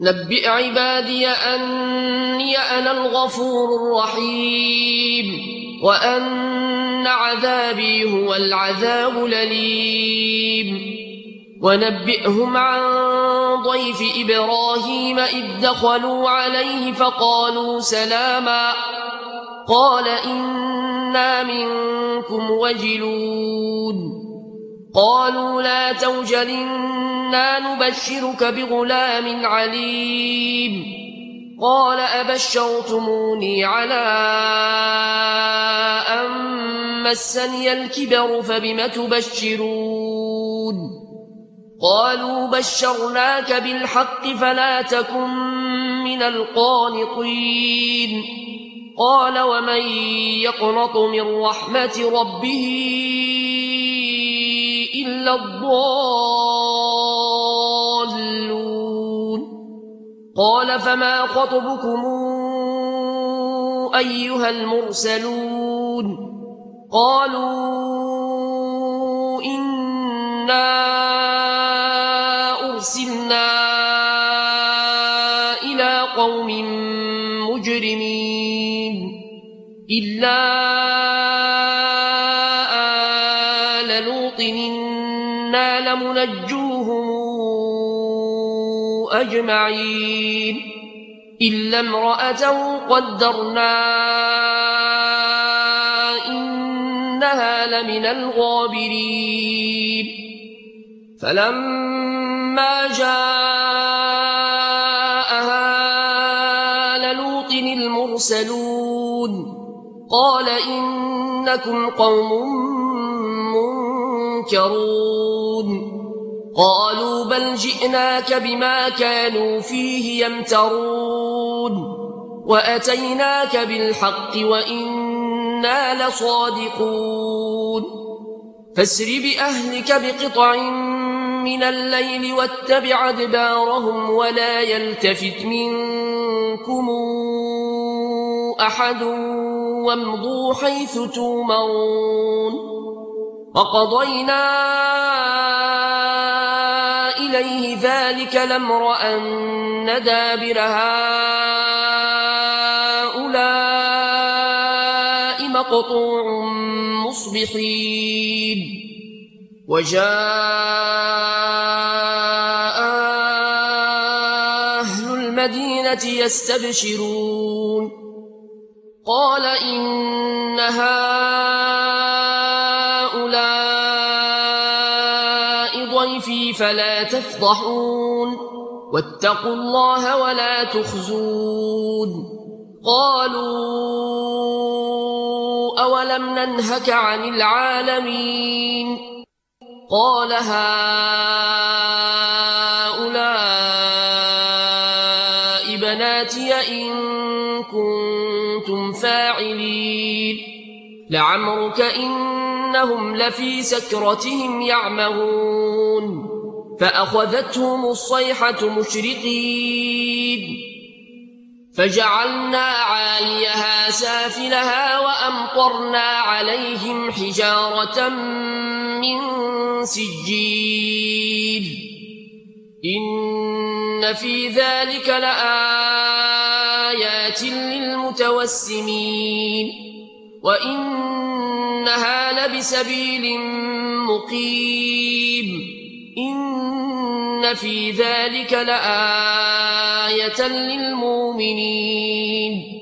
نبئ عبادي أني أنا الغفور الرحيم وأن عذابي هو العذاب الأليم ونبئهم عن ضيف إبراهيم إذ دخلوا عليه فقالوا سلاما قال إنا منكم وجلون قالوا لا توجل إنا نبشرك بغلام عليم قال أبشرتموني على أن مسني الكبر فبم تبشرون قالوا بشرناك بالحق فلا تكن من القانطين قال ومن يقنط من رحمة ربه إلا الضالون قال فما خطبكم أيها المرسلون قالوا إنا أرسلنا إلى قوم مجرمين إلا آل لوط إنا لمنجوهم أجمعين إلا امرأته قدرنا إنها لمن الغابرين فلما جاءها آل لوط المرسلون قال إنكم قوم منكرون قالوا بل جئناك بما كانوا فيه يمترون وأتيناك بالحق وإنا لصادقون فاسر بأهلك بقطع من الليل واتبع أدبارهم ولا يلتفت منكم أحد وامضوا حيث تومرون وقضينا إليه ذلك الأمر أن دابر هؤلاء مقطوع مصبحين وجاء أهل المدينة يستبشرون قال إن هؤلاء ضيفي فلا تفضحون واتقوا الله ولا تخزون قالوا أولم ننهك عن العالمين قال هؤلاء بناتي إن كنتم فاعلين لعمرك إنهم لفي سكرتهم يعمهون فأخذتهم الصيحة مشرقين فجعلنا عاليها سافلها وأمطرنا عليهم حجارة من سجيل إن في ذلك لآيات للمتوسمين وإنها لبسبيل مقيم إن في ذلك لآية للمؤمنين